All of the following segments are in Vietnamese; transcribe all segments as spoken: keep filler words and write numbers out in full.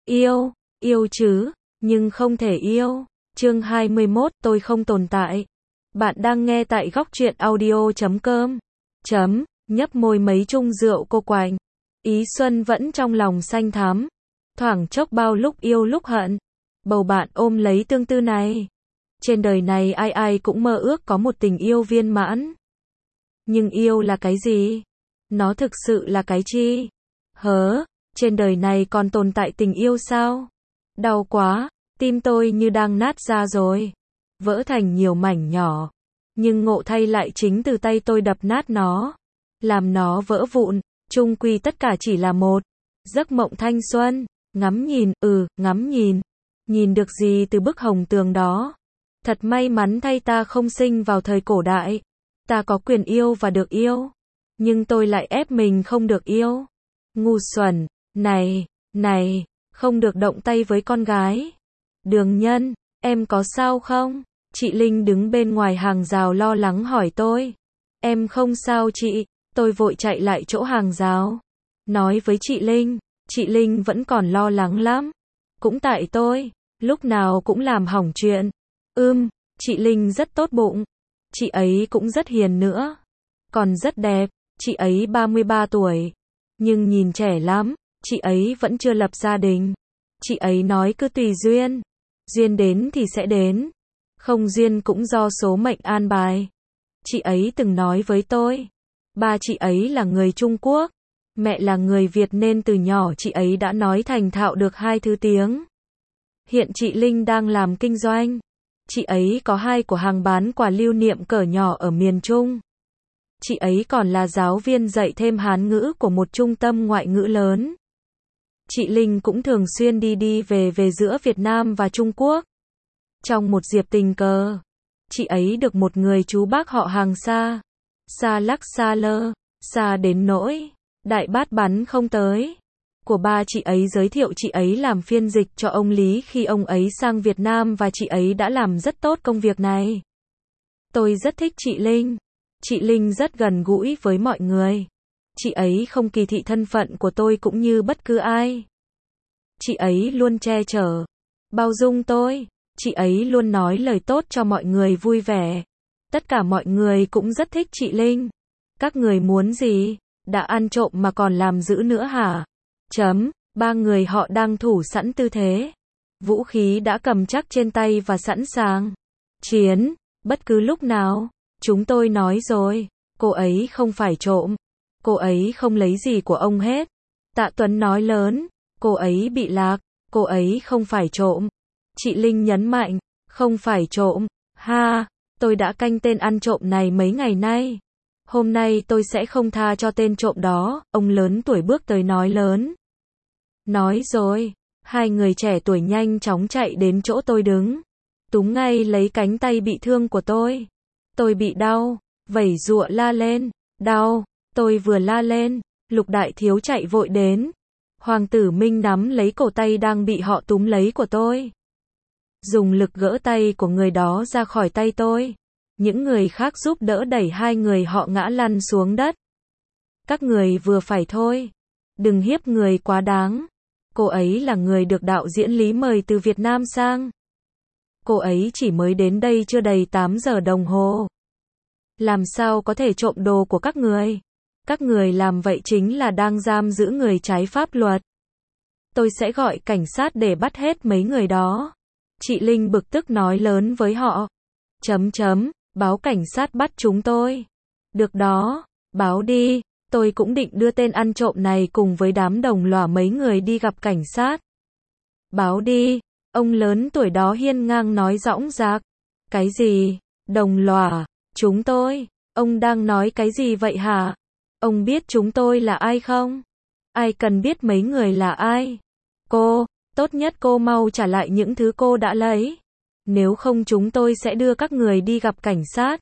Yêu, yêu chứ, nhưng không thể yêu. Chương hai mươi mốt, tôi không tồn tại. Bạn đang nghe tại góc truyện audio chấm com. Chấm, nhấp môi mấy chung rượu cô quạnh. Ý xuân vẫn trong lòng xanh thắm. Thoảng chốc bao lúc yêu lúc hận. Bầu bạn ôm lấy tương tư này. Trên đời này ai ai cũng mơ ước có một tình yêu viên mãn. Nhưng yêu là cái gì? Nó thực sự là cái chi? Hớ, trên đời này còn tồn tại tình yêu sao? Đau quá, tim tôi như đang nát ra rồi. Vỡ thành nhiều mảnh nhỏ. Nhưng ngộ thay lại chính từ tay tôi đập nát nó. Làm nó vỡ vụn, chung quy tất cả chỉ là một giấc mộng thanh xuân. Ngắm nhìn, ừ, ngắm nhìn. Nhìn được gì từ bức hồng tường đó? Thật may mắn thay ta không sinh vào thời cổ đại. Ta có quyền yêu và được yêu. Nhưng tôi lại ép mình không được yêu. Ngu xuẩn, này, này, không được động tay với con gái. Đường Nhân, em có sao không? Chị Linh đứng bên ngoài hàng rào lo lắng hỏi tôi. Em không sao chị, tôi vội chạy lại chỗ hàng rào. Nói với chị Linh, chị Linh vẫn còn lo lắng lắm. Cũng tại tôi, lúc nào cũng làm hỏng chuyện. Ưm, chị Linh rất tốt bụng. Chị ấy cũng rất hiền nữa. Còn rất đẹp, chị ấy ba mươi ba tuổi. Nhưng nhìn trẻ lắm, chị ấy vẫn chưa lập gia đình. Chị ấy nói cứ tùy duyên. Duyên đến thì sẽ đến. Không duyên cũng do số mệnh an bài. Chị ấy từng nói với tôi. Ba chị ấy là người Trung Quốc. Mẹ là người Việt nên từ nhỏ chị ấy đã nói thành thạo được hai thứ tiếng. Hiện chị Linh đang làm kinh doanh. Chị ấy có hai cửa hàng bán quà lưu niệm cỡ nhỏ ở miền Trung. Chị ấy còn là giáo viên dạy thêm Hán ngữ của một trung tâm ngoại ngữ lớn. Chị Linh cũng thường xuyên đi đi về về giữa Việt Nam và Trung Quốc. Trong một dịp tình cờ, chị ấy được một người chú bác họ hàng xa. Xa lắc xa lơ, xa đến nỗi đại bát bắn không tới. Của ba chị ấy giới thiệu chị ấy làm phiên dịch cho ông Lý khi ông ấy sang Việt Nam và chị ấy đã làm rất tốt công việc này. Tôi rất thích chị Linh. Chị Linh rất gần gũi với mọi người. Chị ấy không kỳ thị thân phận của tôi cũng như bất cứ ai. Chị ấy luôn che chở, bao dung tôi. Chị ấy luôn nói lời tốt cho mọi người vui vẻ. Tất cả mọi người cũng rất thích chị Linh. Các người muốn gì? Đã ăn trộm mà còn làm giữ nữa hả? Chấm, ba người họ đang thủ sẵn tư thế. Vũ khí đã cầm chắc trên tay và sẵn sàng chiến, bất cứ lúc nào. Chúng tôi nói rồi, cô ấy không phải trộm. Cô ấy không lấy gì của ông hết. Tạ Tuấn nói lớn, cô ấy bị lạc, cô ấy không phải trộm. Chị Linh nhấn mạnh, không phải trộm. Ha, tôi đã canh tên ăn trộm này mấy ngày nay. Hôm nay tôi sẽ không tha cho tên trộm đó, ông lớn tuổi bước tới nói lớn. Nói rồi, hai người trẻ tuổi nhanh chóng chạy đến chỗ tôi đứng. Túm ngay lấy cánh tay bị thương của tôi. Tôi bị đau, vẩy giụa la lên, đau, tôi vừa la lên, Lục Đại Thiếu chạy vội đến. Hoàng tử Minh nắm lấy cổ tay đang bị họ túm lấy của tôi. Dùng lực gỡ tay của người đó ra khỏi tay tôi. Những người khác giúp đỡ đẩy hai người họ ngã lăn xuống đất. Các người vừa phải thôi. Đừng hiếp người quá đáng. Cô ấy là người được đạo diễn Lý mời từ Việt Nam sang. Cô ấy chỉ mới đến đây chưa đầy tám giờ đồng hồ. Làm sao có thể trộm đồ của các người? Các người làm vậy chính là đang giam giữ người trái pháp luật. Tôi sẽ gọi cảnh sát để bắt hết mấy người đó. Chị Linh bực tức nói lớn với họ. Chấm chấm, báo cảnh sát bắt chúng tôi. Được đó, báo đi. Tôi cũng định đưa tên ăn trộm này cùng với đám đồng lòa mấy người đi gặp cảnh sát. Báo đi. Ông lớn tuổi đó hiên ngang nói dõng dạc. Cái gì? Đồng lòa? Chúng tôi? Ông đang nói cái gì vậy hả? Ông biết chúng tôi là ai không? Ai cần biết mấy người là ai? Cô, tốt nhất cô mau trả lại những thứ cô đã lấy. Nếu không chúng tôi sẽ đưa các người đi gặp cảnh sát.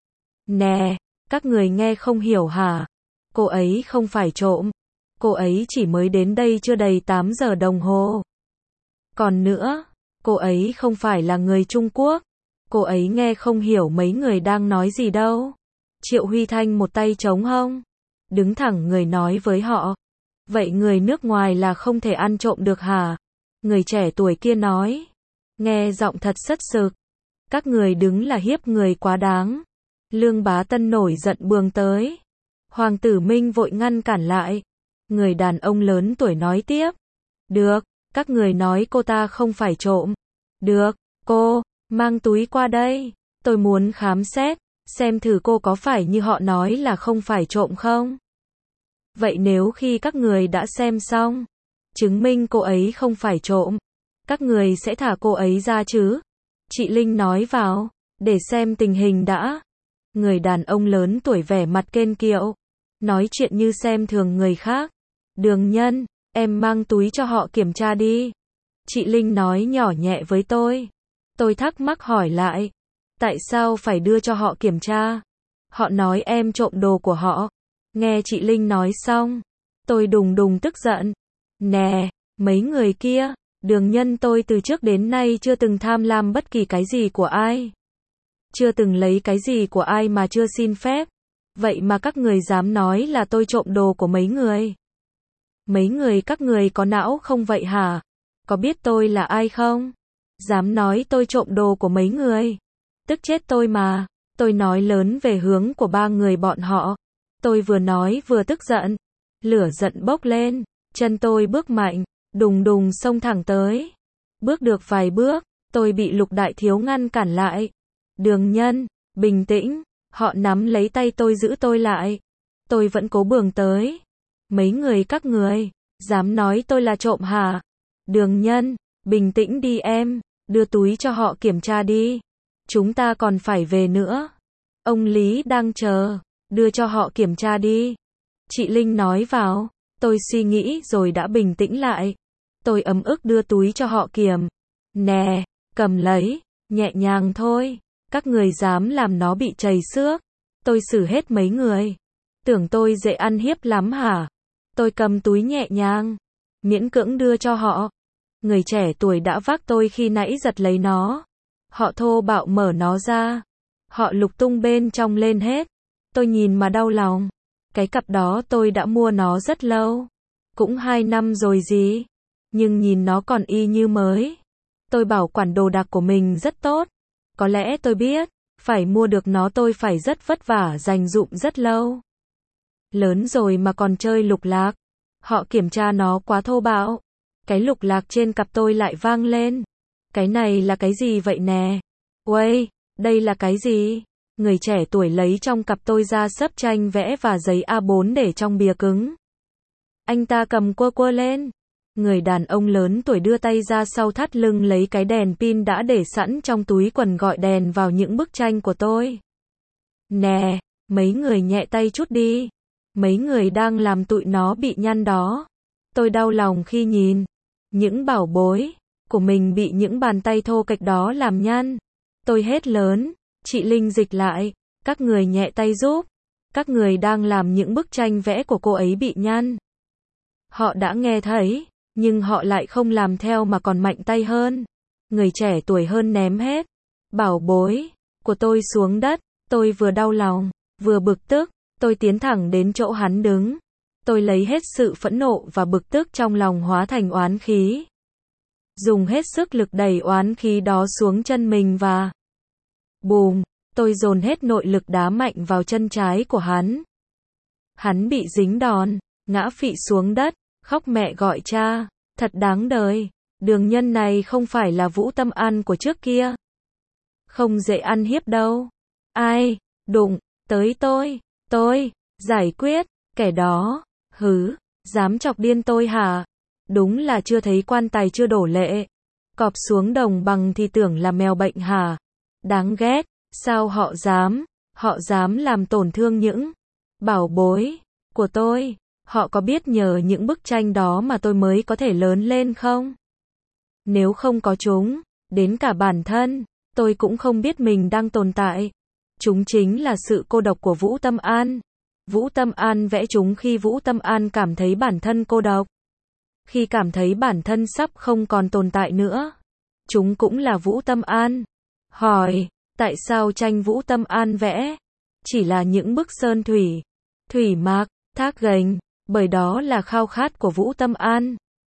Nè, các người nghe không hiểu hả? Cô ấy không phải trộm. Cô ấy chỉ mới đến đây chưa đầy tám giờ đồng hồ. Còn nữa, cô ấy không phải là người Trung Quốc. Cô ấy nghe không hiểu mấy người đang nói gì đâu. Triệu Huy Thanh một tay trống hông. Đứng thẳng người nói với họ. Vậy người nước ngoài là không thể ăn trộm được hả? Người trẻ tuổi kia nói. Nghe giọng thật sất sực. Các người đứng là hiếp người quá đáng. Lương Bá Tân nổi giận bường tới. Hoàng tử Minh vội ngăn cản lại. Người đàn ông lớn tuổi nói tiếp. Được, các người nói cô ta không phải trộm. Được, cô, mang túi qua đây. Tôi muốn khám xét, xem thử cô có phải như họ nói là không phải trộm không. Vậy nếu khi các người đã xem xong, chứng minh cô ấy không phải trộm, các người sẽ thả cô ấy ra chứ? Chị Linh nói vào, để xem tình hình đã. Người đàn ông lớn tuổi vẻ mặt kênh kiệu, nói chuyện như xem thường người khác. Đường Nhân, em mang túi cho họ kiểm tra đi. Chị Linh nói nhỏ nhẹ với tôi. Tôi thắc mắc hỏi lại. Tại sao phải đưa cho họ kiểm tra? Họ nói em trộm đồ của họ. Nghe chị Linh nói xong, tôi đùng đùng tức giận. Nè, mấy người kia, Đường Nhân tôi từ trước đến nay chưa từng tham lam bất kỳ cái gì của ai. Chưa từng lấy cái gì của ai mà chưa xin phép. Vậy mà các người dám nói là tôi trộm đồ của mấy người. Mấy người các người có não không vậy hả? Có biết tôi là ai không? Dám nói tôi trộm đồ của mấy người. Tức chết tôi mà. Tôi nói lớn về hướng của ba người bọn họ. Tôi vừa nói vừa tức giận. Lửa giận bốc lên. Chân tôi bước mạnh. Đùng đùng xông thẳng tới. Bước được vài bước. Tôi bị Lục Đại Thiếu ngăn cản lại. Đường Nhân, bình tĩnh. Họ nắm lấy tay tôi giữ tôi lại. Tôi vẫn cố bường tới. Mấy người các người, dám nói tôi là trộm hả? Đường Nhân, bình tĩnh đi em. Đưa túi cho họ kiểm tra đi. Chúng ta còn phải về nữa. Ông Lý đang chờ. Đưa cho họ kiểm tra đi. Chị Linh nói vào. Tôi suy nghĩ rồi đã bình tĩnh lại. Tôi ấm ức đưa túi cho họ kiểm. Nè, cầm lấy. Nhẹ nhàng thôi. Các người dám làm nó bị chảy xước. Tôi xử hết mấy người. Tưởng tôi dễ ăn hiếp lắm hả? Tôi cầm túi nhẹ nhàng. Miễn cưỡng đưa cho họ. Người trẻ tuổi đã vác tôi khi nãy giật lấy nó. Họ thô bạo mở nó ra. Họ lục tung bên trong lên hết. Tôi nhìn mà đau lòng. Cái cặp đó tôi đã mua nó rất lâu. Cũng hai năm rồi gì. Nhưng nhìn nó còn y như mới. Tôi bảo quản đồ đạc của mình rất tốt. Có lẽ tôi biết, phải mua được nó tôi phải rất vất vả dành dụm rất lâu. Lớn rồi mà còn chơi lục lạc. Họ kiểm tra nó quá thô bạo. Cái lục lạc trên cặp tôi lại vang lên. Cái này là cái gì vậy nè? Uầy, đây là cái gì? Người trẻ tuổi lấy trong cặp tôi ra xấp tranh vẽ và giấy A bốn để trong bìa cứng. Anh ta cầm quơ quơ lên. Người đàn ông lớn tuổi đưa tay ra sau thắt lưng lấy cái đèn pin đã để sẵn trong túi quần gọi đèn vào những bức tranh của tôi. Nè, mấy người nhẹ tay chút đi. Mấy người đang làm tụi nó bị nhăn đó. Tôi đau lòng khi nhìn. Những bảo bối của mình bị những bàn tay thô kệch đó làm nhăn. Tôi hét lớn. Chị Linh dịch lại. Các người nhẹ tay giúp. Các người đang làm những bức tranh vẽ của cô ấy bị nhăn. Họ đã nghe thấy. Nhưng họ lại không làm theo mà còn mạnh tay hơn. Người trẻ tuổi hơn ném hết bảo bối của tôi xuống đất. Tôi vừa đau lòng, vừa bực tức. Tôi tiến thẳng đến chỗ hắn đứng. Tôi lấy hết sự phẫn nộ và bực tức trong lòng hóa thành oán khí. Dùng hết sức lực đẩy oán khí đó xuống chân mình và bùm, tôi dồn hết nội lực đá mạnh vào chân trái của hắn. Hắn bị dính đòn, ngã phị xuống đất, khóc mẹ gọi cha. Thật đáng đời. Đường Nhân này không phải là Vũ Tâm An của trước kia. Không dễ ăn hiếp đâu. Ai, đụng, tới tôi, tôi, giải quyết, kẻ đó, hứ, dám chọc điên tôi hả? Đúng là chưa thấy quan tài chưa đổ lệ. Cọp xuống đồng bằng thì tưởng là mèo bệnh hả? Đáng ghét, sao họ dám, họ dám làm tổn thương những bảo bối của tôi. Họ có biết nhờ những bức tranh đó mà tôi mới có thể lớn lên không? Nếu không có chúng, đến cả bản thân, tôi cũng không biết mình đang tồn tại. Chúng chính là sự cô độc của Vũ Tâm An. Vũ Tâm An vẽ chúng khi Vũ Tâm An cảm thấy bản thân cô độc. Khi cảm thấy bản thân sắp không còn tồn tại nữa. Chúng cũng là Vũ Tâm An. Hỏi, tại sao tranh Vũ Tâm An vẽ? Chỉ là những bức sơn thủy, thủy mạc, thác gành. Bởi đó là khao khát của Vũ Tâm An.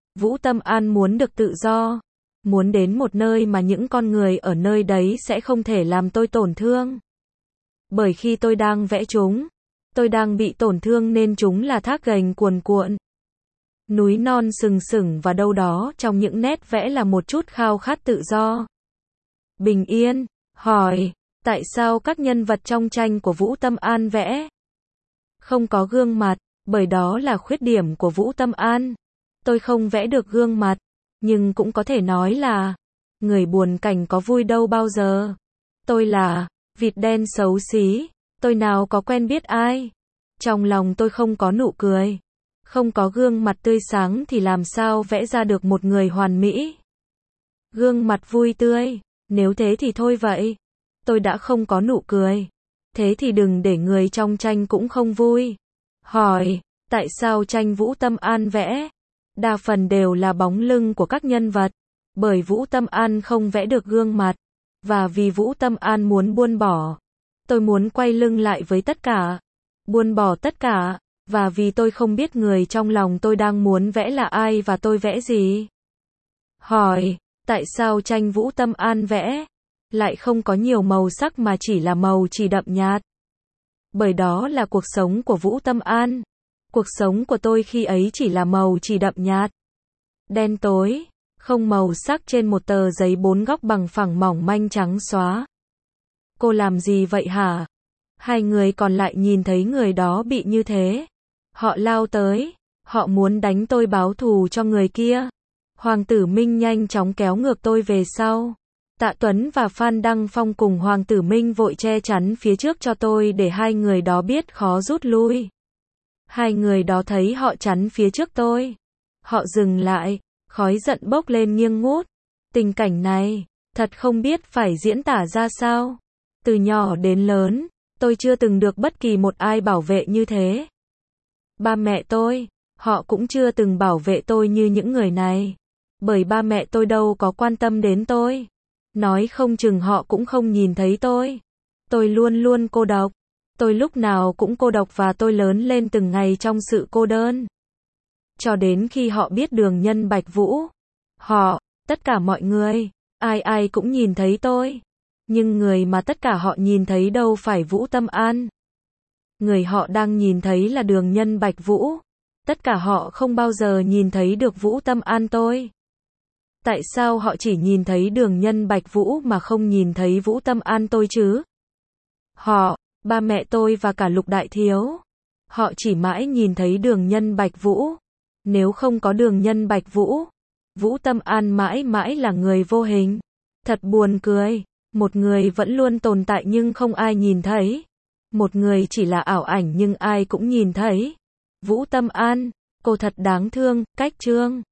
Vũ Tâm An muốn được tự do, muốn đến một nơi mà những con người ở nơi đấy sẽ không thể làm tôi tổn thương. Bởi khi tôi đang vẽ chúng, tôi đang bị tổn thương nên chúng là thác gành cuồn cuộn. Núi non sừng sững và đâu đó trong những nét vẽ là một chút khao khát tự do. Bình yên, hỏi, tại sao các nhân vật trong tranh của Vũ Tâm An vẽ không có gương mặt, bởi đó là khuyết điểm của Vũ Tâm An. Tôi không vẽ được gương mặt, nhưng cũng có thể nói là, người buồn cảnh có vui đâu bao giờ. Tôi là vịt đen xấu xí, tôi nào có quen biết ai. Trong lòng tôi không có nụ cười, không có gương mặt tươi sáng thì làm sao vẽ ra được một người hoàn mỹ. Gương mặt vui tươi, nếu thế thì thôi vậy. Tôi đã không có nụ cười, thế thì đừng để người trong tranh cũng không vui. Hỏi, tại sao tranh Vũ Tâm An vẽ đa phần đều là bóng lưng của các nhân vật? Bởi Vũ Tâm An không vẽ được gương mặt, và vì Vũ Tâm An muốn buông bỏ. Tôi muốn quay lưng lại với tất cả, buông bỏ tất cả, và vì tôi không biết người trong lòng tôi đang muốn vẽ là ai và tôi vẽ gì. Hỏi, tại sao tranh Vũ Tâm An vẽ lại không có nhiều màu sắc mà chỉ là màu chỉ đậm nhạt? Bởi đó là cuộc sống của Vũ Tâm An. Cuộc sống của tôi khi ấy chỉ là màu chỉ đậm nhạt, đen tối, không màu sắc trên một tờ giấy bốn góc bằng phẳng mỏng manh trắng xóa. Cô làm gì vậy hả? Hai người còn lại nhìn thấy người đó bị như thế. Họ lao tới, họ muốn đánh tôi báo thù cho người kia. Hoàng Tử Minh nhanh chóng kéo ngược tôi về sau. Tạ Tuấn và Phan Đăng Phong cùng Hoàng Tử Minh vội che chắn phía trước cho tôi để hai người đó biết khó rút lui. Hai người đó thấy họ chắn phía trước tôi, họ dừng lại, khói giận bốc lên nghiêng ngút. Tình cảnh này, thật không biết phải diễn tả ra sao. Từ nhỏ đến lớn, tôi chưa từng được bất kỳ một ai bảo vệ như thế. Ba mẹ tôi, họ cũng chưa từng bảo vệ tôi như những người này. Bởi ba mẹ tôi đâu có quan tâm đến tôi. Nói không chừng họ cũng không nhìn thấy tôi. Tôi luôn luôn cô độc. Tôi lúc nào cũng cô độc và tôi lớn lên từng ngày trong sự cô đơn. Cho đến khi họ biết Đường Nhân Bạch Vũ. Họ, tất cả mọi người, ai ai cũng nhìn thấy tôi. Nhưng người mà tất cả họ nhìn thấy đâu phải Vũ Tâm An. Người họ đang nhìn thấy là Đường Nhân Bạch Vũ. Tất cả họ không bao giờ nhìn thấy được Vũ Tâm An tôi. Tại sao họ chỉ nhìn thấy Đường Nhân Bạch Vũ mà không nhìn thấy Vũ Tâm An tôi chứ? Họ, ba mẹ tôi và cả Lục Đại Thiếu, họ chỉ mãi nhìn thấy Đường Nhân Bạch Vũ. Nếu không có Đường Nhân Bạch Vũ, Vũ Tâm An mãi mãi là người vô hình. Thật buồn cười, một người vẫn luôn tồn tại nhưng không ai nhìn thấy. Một người chỉ là ảo ảnh nhưng ai cũng nhìn thấy. Vũ Tâm An, cô thật đáng thương. Cách chương